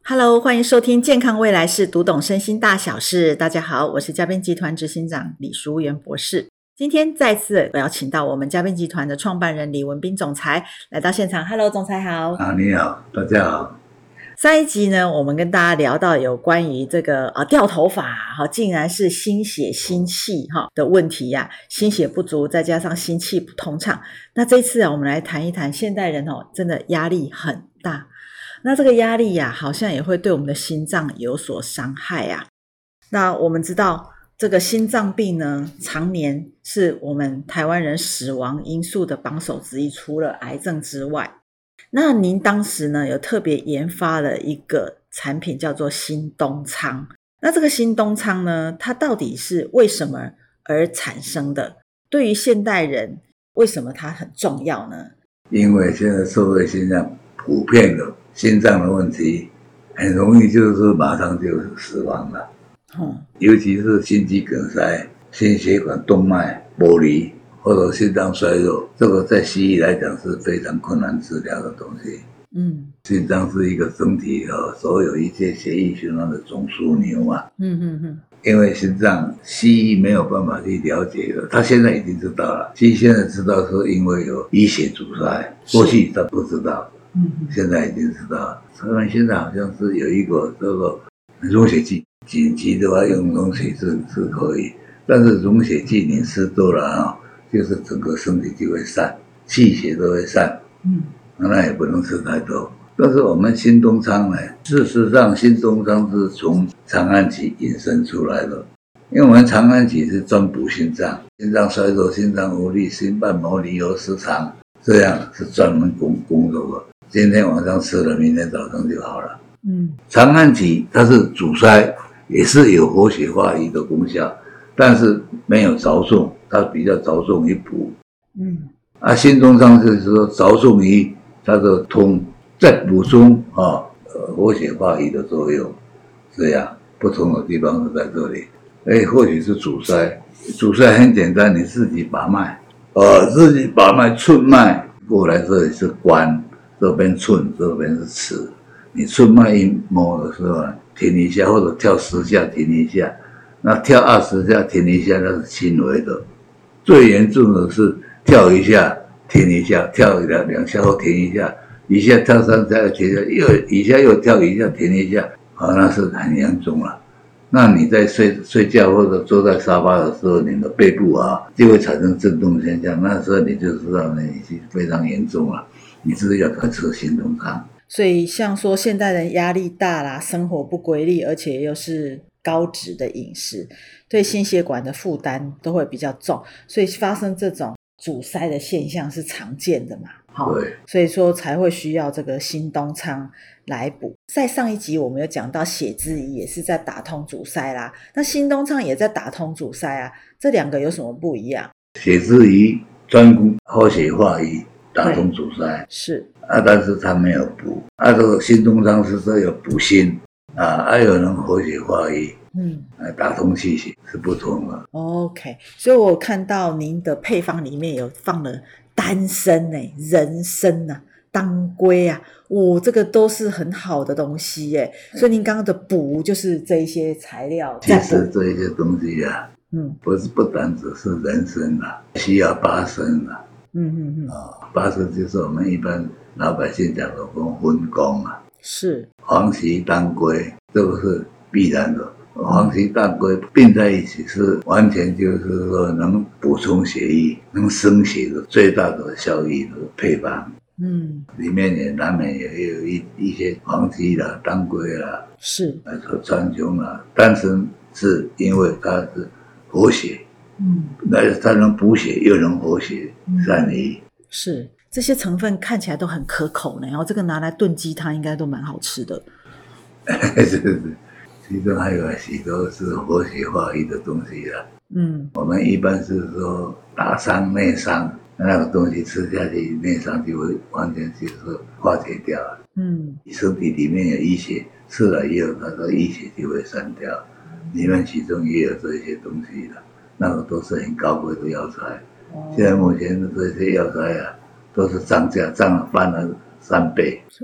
Hello， 欢迎收听健康未来式，读懂身心大小事。大家好，我是嘉宾集团执行长李淑媛博士。今天再次我要请到我们嘉宾集团的创办人李文彬总裁来到现场。Hello， 总裁好。 你好，大家好。 上一集呢，我们跟大家聊到有关于这个掉头发竟然是心血心气的问题呀，心血不足再加上心气不通畅。那这次我们来谈一谈现代人真的压力很大。那这个压力好像也会对我们的心脏有所伤害那我们知道这个心脏病呢，常年是我们台湾人死亡因素的榜首之一，除了癌症之外。那您当时呢，有特别研发了一个产品叫做新东昌。那这个新东昌呢，它到底是为什么而产生的？对于现代人，为什么它很重要呢？ 因为现在社会现象普遍的心脏的问题，很容易就是马上就死亡了。尤其是心肌梗塞、心血管动脉剥离或者心脏衰弱，这个在西医来讲是非常困难治疗的东西。心脏是一个整体所有一切血液循环的总枢纽啊。因为心脏西医没有办法去了解的，他现在已经知道了。西医现在知道是因为有淤血阻塞，过去他不知道。现在已经知道了。台湾现在好像是有一个这个溶血剂，紧急的话用溶血是可以，但是溶血剂你吃多了就是整个身体就会散，气血都会散。那也不能吃太多。但是我们新东昌呢，事实上新东昌是从长安期引申出来的，因为我们长安期是专补心脏，心脏衰弱、心脏无力、心瓣膜离合失常，这样是专门工作的。今天晚上吃了，明天早上就好了。长安期它是阻塞，也是有活血化瘀的功效，但是没有着重，它比较着重于补。新东昌就是说着重于它的通，再补充活血化瘀的作用，这样不同的地方是在这里。或许是阻塞，阻塞很简单，你自己把脉，寸脉过来，这里是关，这边寸，这边是尺。你寸脉一摸的时候停一下，或者跳10下停一下，那跳20下停一下，那是轻微的。最严重的是跳一下停一下，跳2下后停一下，一下跳3下又停一下，一下又跳一下停一下，那是很严重了。那你在睡觉或者坐在沙发的时候，你的背部就会产生震动现象，那时候你就知道你已经非常严重了，你是要吃新东昌。 所以像说现代人压力大啦，生活不规律，而且又是高脂的饮食，对心血管的负担都会比较重，所以发生这种阻塞的现象是常见的嘛。 对， 所以说才会需要这个新东昌来补。在上一集我们有讲到血脂仪也是在打通阻塞啦，那新东昌也在打通阻塞这两个有什么不一样？ 血脂仪专攻活血化瘀，打通阻塞， 是但是它没有补。这个新东昌是说有补心有能活血化瘀，打通气血是不同的。 OK， 所以我看到您的配方里面有放了丹参人参当归这个都是很好的东西耶。所以您刚刚的补就是这一些材料。 其实这一些东西不单只是人参需要八参八参就是我们一般老百姓讲的分工是黄芪当归，这个是必然的。黄芪当归并在一起是完全就是说能补充血液、能生血的最大的效益的配方。里面也难免也有一些黄芪啦、当归啦， 是川芎啦。丹参是因为它是活血，它能补血又能活血，善于是这些成分看起来都很可口呢，然后这个拿来炖鸡汤应该都蛮好吃的。 是其中还有许多是活血化瘀的东西我们一般是说打伤内伤，那个东西吃下去，内伤就会完全就是化解掉了。身体里面有淤血，吃了以后，它的淤血就会散掉。里面其中也有这些东西的，那个都是很高贵的药材。现在目前的这些药材都是涨价，涨了翻了3倍。 哇！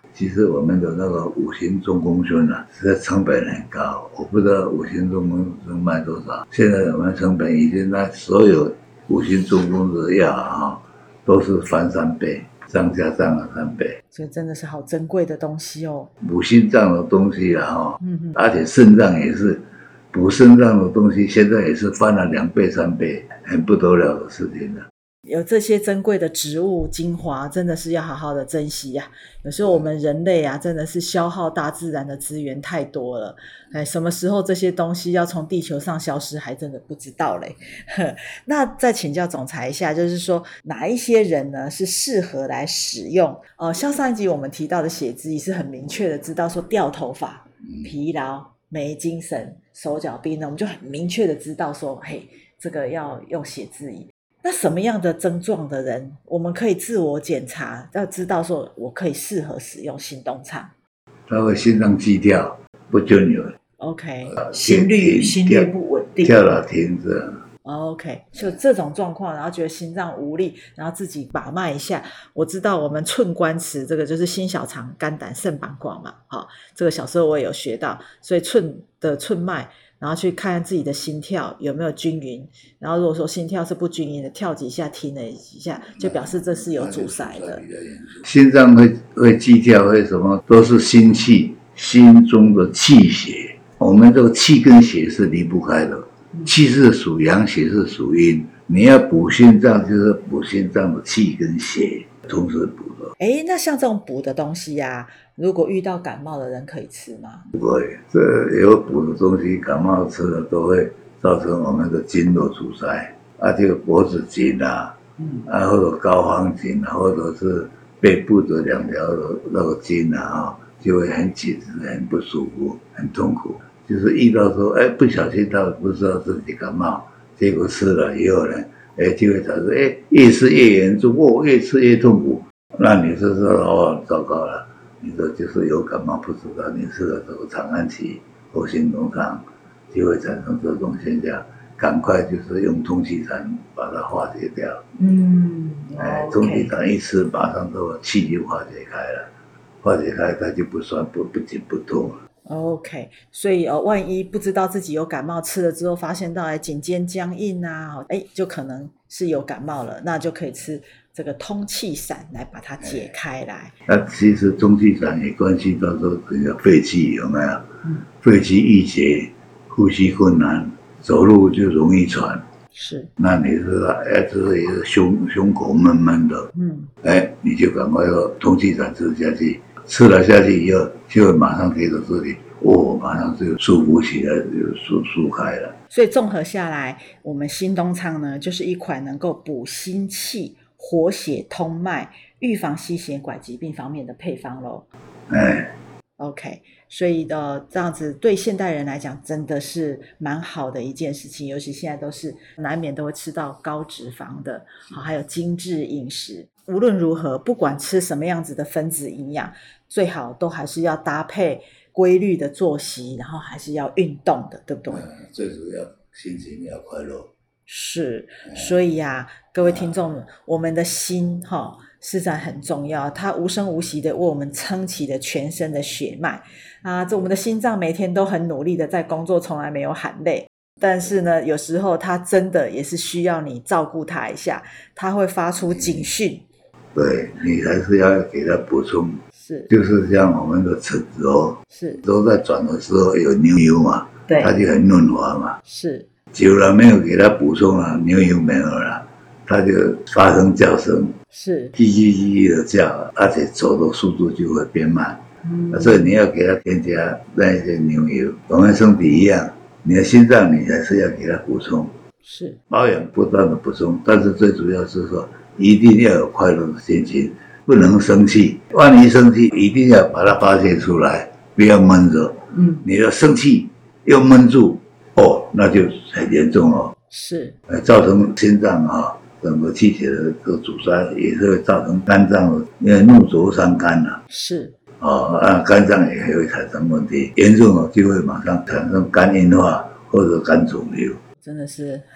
其实我们的那个五行中宫孙啊，实在成本很高，我不知道五行中宫孙卖多少。现在我们成本已经那所有五行中宫的药啊，都是翻3倍，上下涨了3倍。 所以真的是好珍贵的东西哦。 补心脏的东西啊，而且肾脏也是补肾脏的东西，现在也是翻了2倍3倍，很不得了的事情了。 有这些珍贵的植物精华，真的是要好好的珍惜呀。有时候我们人类啊，真的是消耗大自然的资源太多了。什么时候这些东西要从地球上消失，还真的不知道嘞。那再请教总裁一下，就是说哪一些人呢是适合来使用？像上一集我们提到的血脂仪是很明确的知道说掉头发、疲劳、没精神、手脚冰冷，我们就很明确的知道说，嘿，这个要用血脂仪。那什么样的症状的人，我们可以自我检查，要知道说我可以适合使用心动畅？ 他会心脏悸跳不均匀 ，OK， 心率不稳定， 跳了停着。 OK， 就这种状况，然后觉得心脏无力，然后自己把脉一下。我知道我们寸关尺这个就是心小肠肝胆肾膀胱嘛，这个小时候我也有学到，所以寸脉，然后去看自己的心跳有没有均匀，然后如果说心跳是不均匀的，跳几下停了几下，就表示这是有阻塞的。 心脏会悸跳，会什么都是心气，心中的气血，我们这个气跟血是离不开的。气是属阳，血是属阴。你要补心脏，就是补心脏的气跟血同时补的。 那像这种补的东西啊，如果遇到感冒的人可以吃吗？ 不会，这有补的东西，感冒吃了都会造成我们的经络阻塞，这个脖子紧啊，或者高方紧啊，或者是背部的2条的那个筋啊，就会很紧实、很不舒服、很痛苦。就是遇到说，不小心他不知道自己感冒，结果吃了以后呢，就会导致越吃越严重，越吃越痛苦。那你是说糟糕了，你这就是有感冒不知道，你吃了这个长安期或心动畅，就会产生这种现象。赶快就是用通气散把它化解掉。通气散一吃，马上这个气就化解开了，化解开它就不酸不紧不痛了。 OK， 所以万一不知道自己有感冒，吃了之后发现到颈肩僵硬啊，就可能是有感冒了，那就可以吃这个通气散来把它解开来。 那其实通气散也关系到说这个肺气有没有？肺气郁结，呼吸困难，走路就容易喘。 是。那你知道，就是一个胸口闷闷的，你就赶快用通气散吃下去。吃了下去以后，就会马上觉得这里马上就舒服起来，就舒开了。 所以综合下来，我们心动畅呢，就是一款能够补心气、活血通脉、预防心血管疾病方面的配方咯。OK， 所以这样子对现代人来讲真的是蛮好的一件事情，尤其现在都是难免都会吃到高脂肪的，还有精致饮食。无论如何，不管吃什么样子的分子营养，最好都还是要搭配规律的作息，然后还是要运动的，对不对？ 最主要心情要快乐。 是，所以各位听众，我们的心实在很重要，它无声无息的为我们撑起了全身的血脉这我们的心脏每天都很努力的在工作，从来没有喊累。但是呢，有时候它真的也是需要你照顾它一下，它会发出警讯。 对，你还是要给它补充。 是， 就是像我们的齿子是都在转的时候有牛油嘛， 对， 它就很润滑嘛。 是， 久了没有给它补充了，牛油没有了，它就发生叫声， 是叽叽叽叽的叫，而且走的速度就会变慢。所以你要给它添加那些牛油，我们身体一样，你的心脏你还是要给它补充， 是保养不断的补充，但是最主要是说一定要有快乐的心情，不能生气，万一生气一定要把它发泄出来，不要闷着。你要生气又闷住，那就很严重了，是造成心脏整个气血的这个阻塞，也是会造成肝脏的，因为怒灼伤肝了，是肝脏也会产生问题，严重了就会马上产生肝硬化或者肝肿瘤。 真的是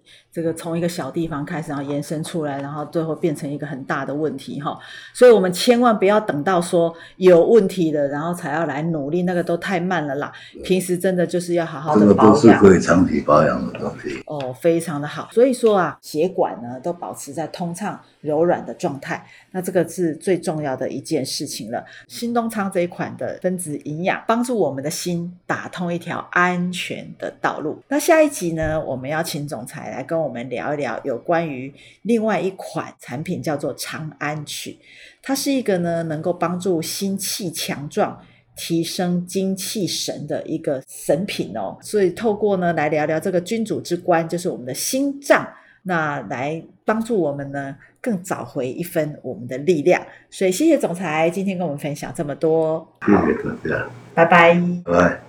这个从一个小地方开始，然后延伸出来，然后最后变成一个很大的问题哈。所以我们千万不要等到说有问题了，然后才要来努力，那个都太慢了啦。平时真的就是要好好的保养， 这个都是可以长期保养的东西哦，非常的好。所以说啊，血管呢都保持在通畅柔软的状态，那这个是最重要的一件事情了。新东昌这一款的分子营养，帮助我们的心打通一条安全的道路。那下一集呢，我们要请总裁来跟我们聊一聊有关于另外一款产品，叫做长安曲。它是一个呢能够帮助心气强壮、提升精气神的一个神品哦。所以透过呢来聊聊这个君主之官，就是我们的心脏，那来帮助我们呢更找回一分我们的力量。所以谢谢总裁今天跟我们分享这么多， 谢谢大家， 拜拜。 拜拜。